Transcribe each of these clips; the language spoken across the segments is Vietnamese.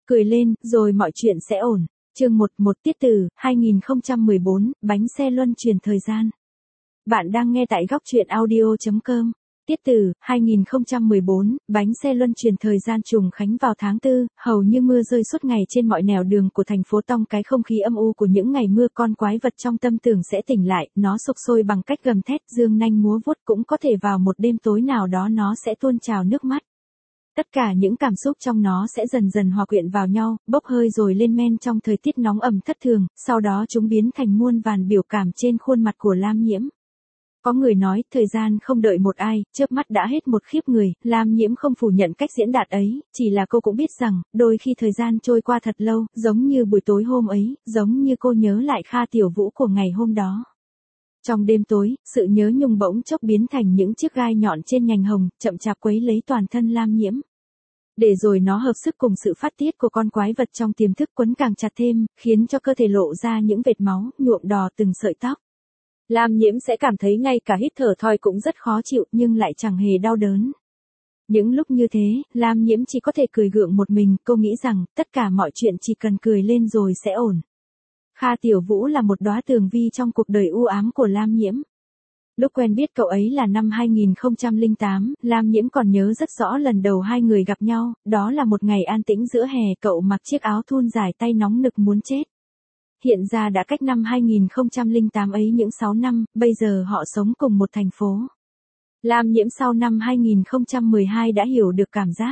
cười lên, rồi mọi chuyện sẽ ổn. Chương 11 tiết tử, 2014, bánh xe luân chuyển thời gian. Bạn đang nghe tại góc truyện audio.com. Tiết tử, 2014, bánh xe luân chuyển thời gian trùng khánh vào tháng 4, hầu như mưa rơi suốt ngày trên mọi nẻo đường của thành phố Tong. Cái không khí âm u của những ngày mưa, con quái vật trong tâm tưởng sẽ tỉnh lại, nó sục sôi bằng cách gầm thét, dương nanh múa vuốt, cũng có thể vào một đêm tối nào đó nó sẽ tuôn trào nước mắt. Tất cả những cảm xúc trong nó sẽ dần dần hòa quyện vào nhau, bốc hơi rồi lên men trong thời tiết nóng ẩm thất thường, sau đó chúng biến thành muôn vàn biểu cảm trên khuôn mặt của Lam Nhiễm. Có người nói, thời gian không đợi một ai, chớp mắt đã hết một khiếp người. Lam Nhiễm không phủ nhận cách diễn đạt ấy, chỉ là cô cũng biết rằng, đôi khi thời gian trôi qua thật lâu, giống như buổi tối hôm ấy, giống như cô nhớ lại Kha Tiểu Vũ của ngày hôm đó. Trong đêm tối, sự nhớ nhung bỗng chốc biến thành những chiếc gai nhọn trên nhành hồng, chậm chạp quấy lấy toàn thân Lam Nhiễm. Để rồi nó hợp sức cùng sự phát tiết của con quái vật trong tiềm thức quấn càng chặt thêm, khiến cho cơ thể lộ ra những vệt máu, nhuộm đỏ từng sợi tóc. Lam Nhiễm sẽ cảm thấy ngay cả hít thở thoi cũng rất khó chịu, nhưng lại chẳng hề đau đớn. Những lúc như thế, Lam Nhiễm chỉ có thể cười gượng một mình, cô nghĩ rằng, tất cả mọi chuyện chỉ cần cười lên rồi sẽ ổn. Kha Tiểu Vũ là một đóa tường vi trong cuộc đời u ám của Lam Nhiễm. Lúc quen biết cậu ấy là năm 2008, Lam Nhiễm còn nhớ rất rõ lần đầu hai người gặp nhau, đó là một ngày an tĩnh giữa hè, cậu mặc chiếc áo thun dài tay nóng nực muốn chết. Hiện ra đã cách năm 2008 ấy những 6 năm, bây giờ họ sống cùng một thành phố. Lam Nhiễm sau năm 2012 đã hiểu được cảm giác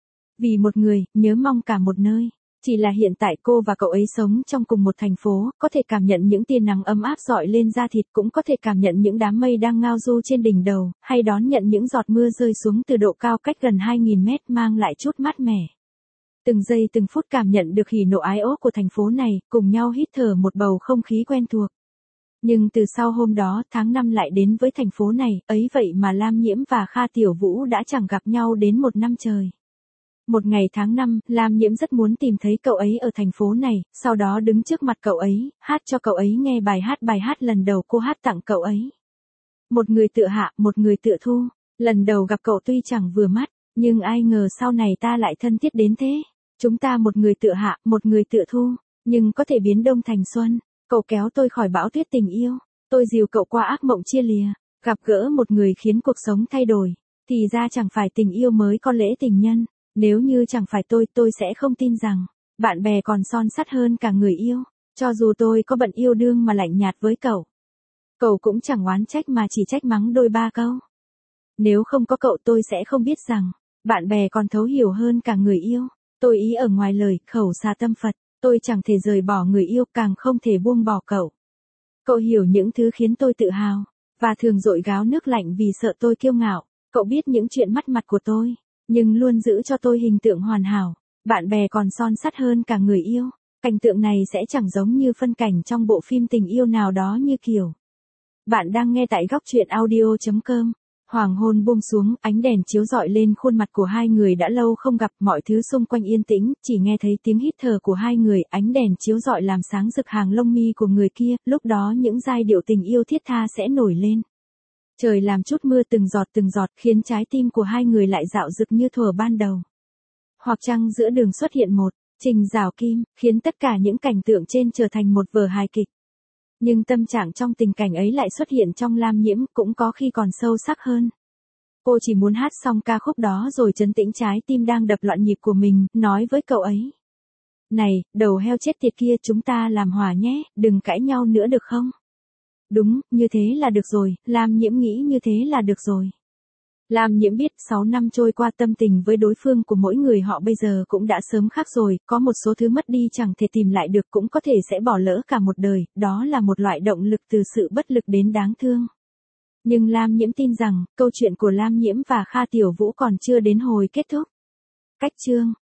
vì một người, nhớ mong cả một nơi. Chỉ là hiện tại cô và cậu ấy sống trong cùng một thành phố, có thể cảm nhận những tia nắng ấm áp rọi lên da thịt, cũng có thể cảm nhận những đám mây đang ngao du trên đỉnh đầu, hay đón nhận những giọt mưa rơi xuống từ độ cao cách gần 2.000 mét mang lại chút mát mẻ. Từng giây từng phút cảm nhận được hỉ nộ ái ố của thành phố này, cùng nhau hít thở một bầu không khí quen thuộc. Nhưng từ sau hôm đó, tháng 5 lại đến với thành phố này, ấy vậy mà Lam Nhiễm và Kha Tiểu Vũ đã chẳng gặp nhau đến một năm trời. Một ngày tháng 5, Lam Nhiễm rất muốn tìm thấy cậu ấy ở thành phố này, sau đó đứng trước mặt cậu ấy, hát cho cậu ấy nghe bài hát lần đầu cô hát tặng cậu ấy. Một người tựa hạ, một người tựa thu. Lần đầu gặp cậu tuy chẳng vừa mắt, nhưng ai ngờ sau này ta lại thân thiết đến thế. Chúng ta một người tựa hạ, một người tựa thu, nhưng có thể biến đông thành xuân. Cậu kéo tôi khỏi bão tuyết tình yêu, tôi dìu cậu qua ác mộng chia lìa. Gặp gỡ một người khiến cuộc sống thay đổi, thì ra chẳng phải tình yêu mới có lễ tình nhân. Nếu như chẳng phải tôi sẽ không tin rằng bạn bè còn son sắt hơn cả người yêu. Cho dù tôi có bận yêu đương mà lạnh nhạt với cậu cũng chẳng oán trách mà chỉ trách mắng đôi ba câu. Nếu không có cậu tôi sẽ không biết rằng bạn bè còn thấu hiểu hơn cả người yêu. Tôi ý ở ngoài lời, khẩu xà tâm Phật, tôi chẳng thể rời bỏ người yêu, càng không thể buông bỏ cậu. Cậu hiểu những thứ khiến tôi tự hào, và thường dội gáo nước lạnh vì sợ tôi kiêu ngạo. Cậu biết những chuyện mất mặt của tôi, nhưng luôn giữ cho tôi hình tượng hoàn hảo. Bạn bè còn son sắt hơn cả người yêu. Cảnh tượng này sẽ chẳng giống như phân cảnh trong bộ phim tình yêu nào đó như kiểu. Bạn đang nghe tại góc truyện audio.com. Hoàng hôn buông xuống, ánh đèn chiếu rọi lên khuôn mặt của hai người đã lâu không gặp, mọi thứ xung quanh yên tĩnh, chỉ nghe thấy tiếng hít thở của hai người, ánh đèn chiếu rọi làm sáng rực hàng lông mi của người kia, lúc đó những giai điệu tình yêu thiết tha sẽ nổi lên. Trời làm chút mưa từng giọt, khiến trái tim của hai người lại dạo dực như thuở ban đầu. Hoặc chăng giữa đường xuất hiện một trình rào kim, khiến tất cả những cảnh tượng trên trở thành một vở hài kịch. Nhưng tâm trạng trong tình cảnh ấy lại xuất hiện trong Lam Nhiễm, cũng có khi còn sâu sắc hơn. Cô chỉ muốn hát xong ca khúc đó rồi trấn tĩnh trái tim đang đập loạn nhịp của mình, nói với cậu ấy. Này, đầu heo chết tiệt kia, chúng ta làm hòa nhé, đừng cãi nhau nữa được không? Đúng, như thế là được rồi, Lam Nhiễm nghĩ như thế là được rồi. Lam Nhiễm biết 6 năm trôi qua tâm tình với đối phương của mỗi người họ bây giờ cũng đã sớm khác rồi, có một số thứ mất đi chẳng thể tìm lại được, cũng có thể sẽ bỏ lỡ cả một đời, đó là một loại động lực từ sự bất lực đến đáng thương. Nhưng Lam Nhiễm tin rằng, câu chuyện của Lam Nhiễm và Kha Tiểu Vũ còn chưa đến hồi kết thúc. Cách chương